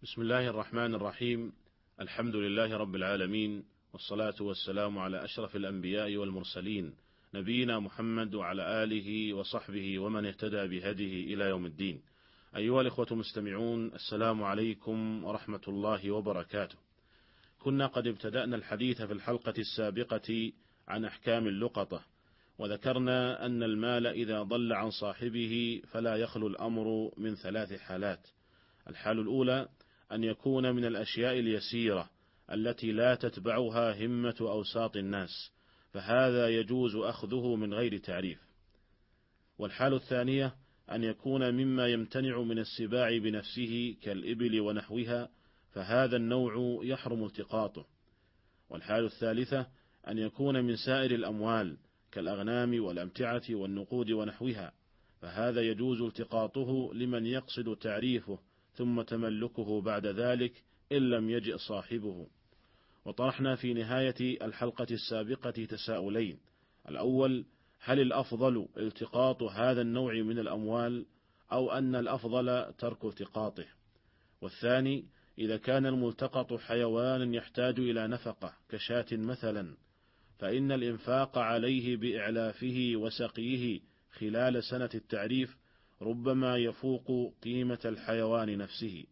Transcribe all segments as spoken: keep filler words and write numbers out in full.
بسم الله الرحمن الرحيم. الحمد لله رب العالمين، والصلاة والسلام على أشرف الأنبياء والمرسلين، نبينا محمد وعلى آله وصحبه ومن اهتدى بهديه إلى يوم الدين. أيها الإخوة المستمعون، السلام عليكم ورحمة الله وبركاته. كنا قد ابتدأنا الحديث في الحلقة السابقة عن أحكام اللقطة، وذكرنا أن المال إذا ضل عن صاحبه فلا يخلو الأمر من ثلاث حالات. الحال الأولى أن يكون من الأشياء اليسيرة التي لا تتبعها همة أوساط الناس، فهذا يجوز أخذه من غير تعريف. والحال الثانية أن يكون مما يمتنع من السباع بنفسه كالإبل ونحوها، فهذا النوع يحرم التقاطه. والحال الثالثة أن يكون من سائر الأموال كالأغنام والأمتعة والنقود ونحوها، فهذا يجوز التقاطه لمن يقصد تعريفه ثم تملكه بعد ذلك إن لم يجئ صاحبه. وطرحنا في نهاية الحلقة السابقة تساؤلين: الأول، هل الأفضل التقاط هذا النوع من الأموال أو أن الأفضل ترك التقاطه؟ والثاني، إذا كان الملتقط حيوانا يحتاج إلى نفقة كشاة مثلا، فإن الإنفاق عليه بإعلافه وسقيه خلال سنة التعريف ربما يفوق قيمة الحيوان نفسه.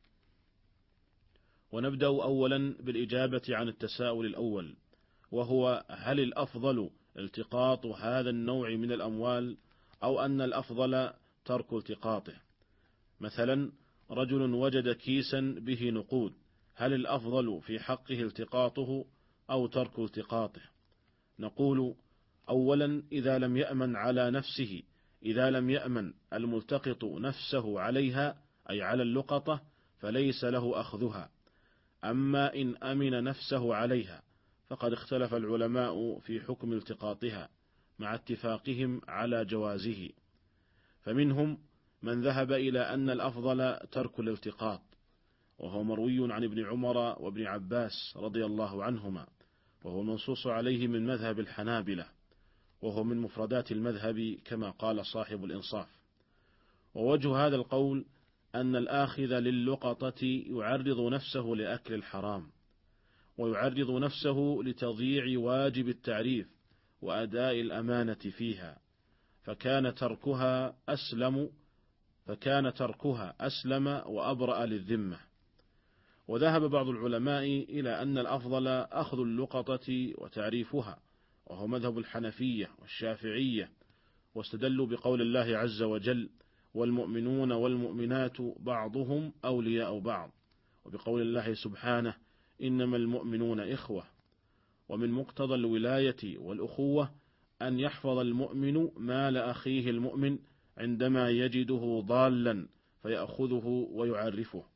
ونبدأ أولا بالإجابة عن التساؤل الأول، وهو هل الأفضل التقاط هذا النوع من الأموال أو أن الأفضل ترك التقاطه؟ مثلا، رجل وجد كيسا به نقود، هل الأفضل في حقه التقاطه أو ترك التقاطه؟ نقول: أولا، إذا لم يأمن على نفسه إذا لم يأمن الملتقط نفسه عليها أي على اللقطة فليس له أخذها. أما إن أمن نفسه عليها فقد اختلف العلماء في حكم التقاطها مع اتفاقهم على جوازه، فمنهم من ذهب إلى أن الأفضل ترك الالتقاط، وهو مروي عن ابن عمر وابن عباس رضي الله عنهما، وهو منصوص عليه من مذهب الحنابلة، وهو من مفردات المذهب كما قال صاحب الإنصاف. ووجه هذا القول أن الآخذ للقطة يعرض نفسه لأكل الحرام، ويعرض نفسه لتضييع واجب التعريف وأداء الأمانة فيها، فكان تركها أسلم فكان تركها أسلم وأبرأ للذمة. وذهب بعض العلماء إلى أن الأفضل أخذ اللقطة وتعريفها، وهو مذهب الحنفية والشافعية، واستدلوا بقول الله عز وجل: والمؤمنون والمؤمنات بعضهم أولياء بعض، وبقول الله سبحانه: إنما المؤمنون إخوة. ومن مقتضى الولاية والأخوة أن يحفظ المؤمن مال أخيه المؤمن عندما يجده ضالا فيأخذه ويعرفه.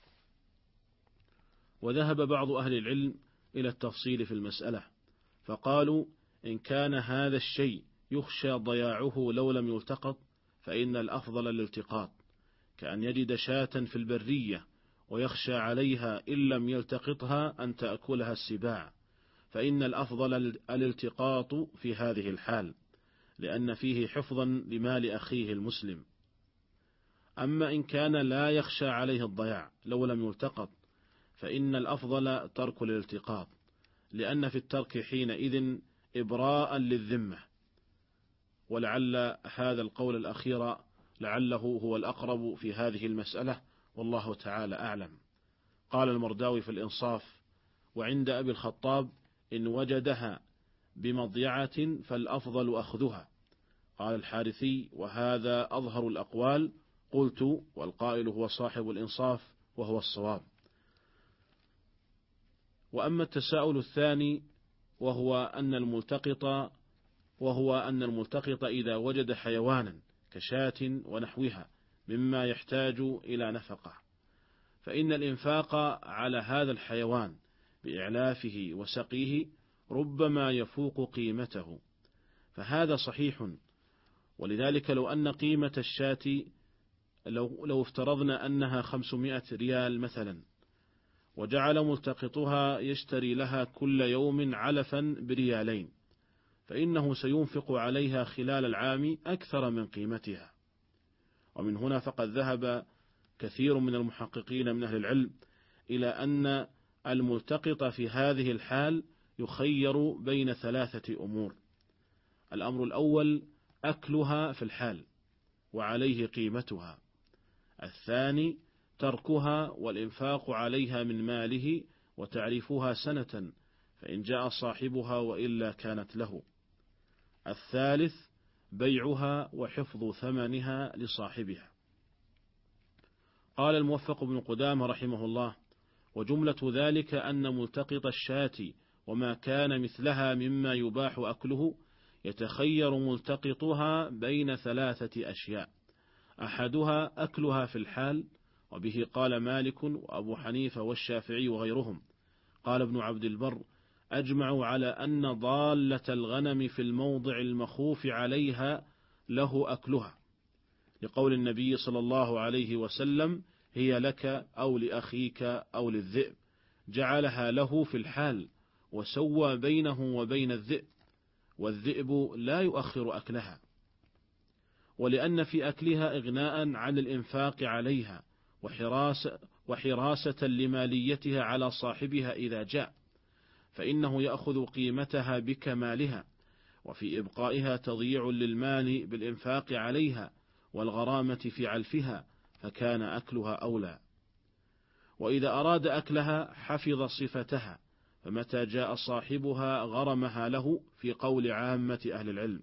وذهب بعض أهل العلم إلى التفصيل في المسألة، فقالوا: إن كان هذا الشيء يخشى ضياعه لو لم يلتقط فإن الأفضل الالتقاط، كأن يجد شاة في البرية ويخشى عليها إن لم يلتقطها أن تأكلها السباع، فإن الأفضل الالتقاط في هذه الحال، لأن فيه حفظا لمال أخيه المسلم. أما إن كان لا يخشى عليه الضياع لو لم يلتقط فإن الأفضل ترك الالتقاط، لأن في الترك حينئذ إبراء للذمة. ولعل هذا القول الأخير لعله هو الأقرب في هذه المسألة، والله تعالى أعلم. قال المرداوي في الإنصاف: وعند أبي الخطاب إن وجدها بمضيعة فالأفضل أخذها. قال الحارثي: وهذا أظهر الأقوال. قلت: والقائل هو صاحب الإنصاف وهو الصواب. وأما التساؤل الثاني وهو أن الملتقط وهو أن الملتقط إذا وجد حيوانا كشاة ونحوها مما يحتاج إلى نفقة، فإن الإنفاق على هذا الحيوان بإعلافه وسقيه ربما يفوق قيمته، فهذا صحيح. ولذلك لو أن قيمة الشاة لو, لو افترضنا أنها خمسمائة ريال مثلا، وجعل ملتقطها يشتري لها كل يوم علفا بريالين، فإنه سينفق عليها خلال العام أكثر من قيمتها. ومن هنا فقد ذهب كثير من المحققين من أهل العلم إلى أن الملتقط في هذه الحال يخير بين ثلاثة أمور. الأمر الأول أكلها في الحال وعليه قيمتها. الثاني تركها والإنفاق عليها من ماله وتعريفها سنة فإن جاء صاحبها وإلا كانت له. الثالث بيعها وحفظ ثمنها لصاحبها. قال الموفق بن قدامة رحمه الله: وجملة ذلك أن ملتقط الشاة وما كان مثلها مما يباح أكله يتخير ملتقطها بين ثلاثة أشياء: أحدها أكلها في الحال، وبه قال مالك وأبو حنيفة والشافعي وغيرهم. قال ابن عبد البر: أجمعوا على أن ضالة الغنم في الموضع المخوف عليها له أكلها، لقول النبي صلى الله عليه وسلم: هي لك أو لأخيك أو للذئب، جعلها له في الحال وسوى بينه وبين الذئب، والذئب لا يؤخر أكلها، ولأن في أكلها إغناء عن الإنفاق عليها وحراسة, وحراسة لماليتها على صاحبها إذا جاء، فإنه يأخذ قيمتها بكمالها، وفي إبقائها تضييع للمال بالإنفاق عليها والغرامة في علفها، فكان أكلها أولى. وإذا أراد أكلها حفظ صفتها، فمتى جاء صاحبها غرمها له في قول عامة أهل العلم.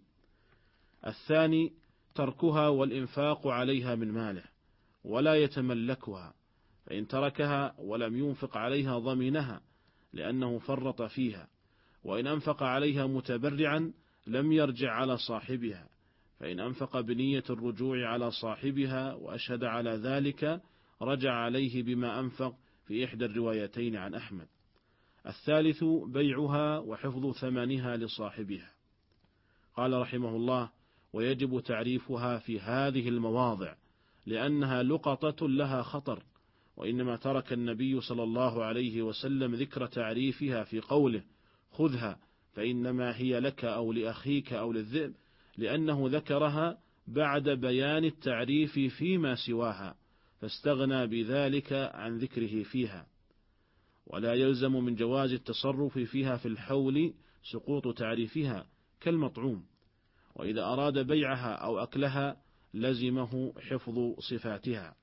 الثاني تركها والإنفاق عليها من ماله ولا يتملكها، فإن تركها ولم ينفق عليها ضمنها لأنه فرط فيها، وإن أنفق عليها متبرعا لم يرجع على صاحبها، فإن أنفق بنية الرجوع على صاحبها وأشهد على ذلك رجع عليه بما أنفق في إحدى الروايتين عن أحمد. الثالث بيعها وحفظ ثمنها لصاحبها. قال رحمه الله: ويجب تعريفها في هذه المواضع لأنها لقطة لها خطر، وإنما ترك النبي صلى الله عليه وسلم ذكر تعريفها في قوله: خذها فإنما هي لك أو لأخيك أو للذئب، لأنه ذكرها بعد بيان التعريف فيما سواها، فاستغنى بذلك عن ذكره فيها. ولا يلزم من جواز التصرف فيها في الحول سقوط تعريفها كالمطعوم، وإذا أراد بيعها أو أكلها لزمه حفظ صفاتها.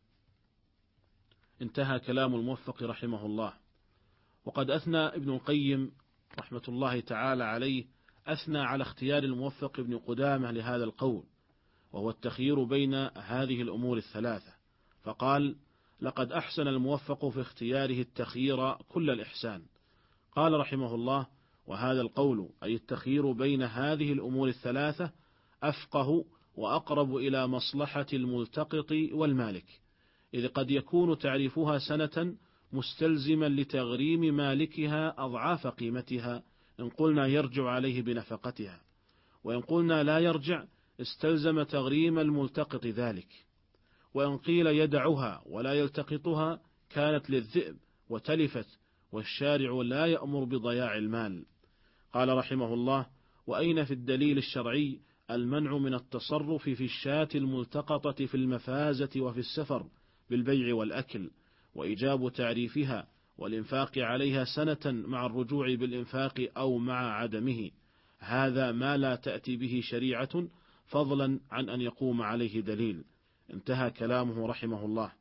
انتهى كلام الموفق رحمه الله. وقد أثنى ابن القيم رحمة الله تعالى عليه أثنى على اختيار الموفق ابن قدامة لهذا القول، وهو التخيير بين هذه الأمور الثلاثة، فقال: لقد أحسن الموفق في اختياره التخيير كل الإحسان. قال رحمه الله: وهذا القول أي التخيير بين هذه الأمور الثلاثة أفقه وأقرب إلى مصلحة الملتقط والمالك، إذ قد يكون تعريفها سنة مستلزما لتغريم مالكها أضعاف قيمتها إن قلنا يرجع عليه بنفقتها، وإن قلنا لا يرجع استلزم تغريم الملتقط ذلك، وإن قيل يدعها ولا يلتقطها كانت للذئب وتلفت، والشارع لا يأمر بضياع المال. قال رحمه الله: وأين في الدليل الشرعي المنع من التصرف في الشاة الملتقطة في المفازة وفي السفر بالبيع والأكل، وإيجاب تعريفها والإنفاق عليها سنة مع الرجوع بالإنفاق أو مع عدمه؟ هذا ما لا تأتي به شريعة، فضلا عن أن يقوم عليه دليل. انتهى كلامه رحمه الله.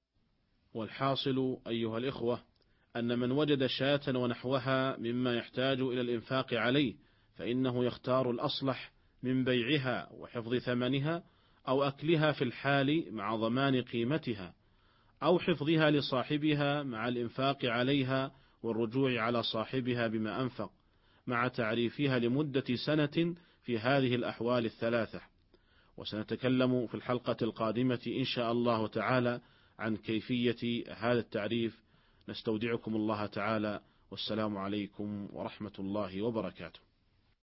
والحاصل أيها الإخوة أن من وجد شاة ونحوها مما يحتاج إلى الإنفاق عليه فإنه يختار الأصلح من بيعها وحفظ ثمنها أو أكلها في الحال مع ضمان قيمتها، أو حفظها لصاحبها مع الإنفاق عليها والرجوع على صاحبها بما أنفق، مع تعريفها لمدة سنة في هذه الأحوال الثلاثة. وسنتكلم في الحلقة القادمة إن شاء الله تعالى عن كيفية هذا التعريف. نستودعكم الله تعالى، والسلام عليكم ورحمة الله وبركاته.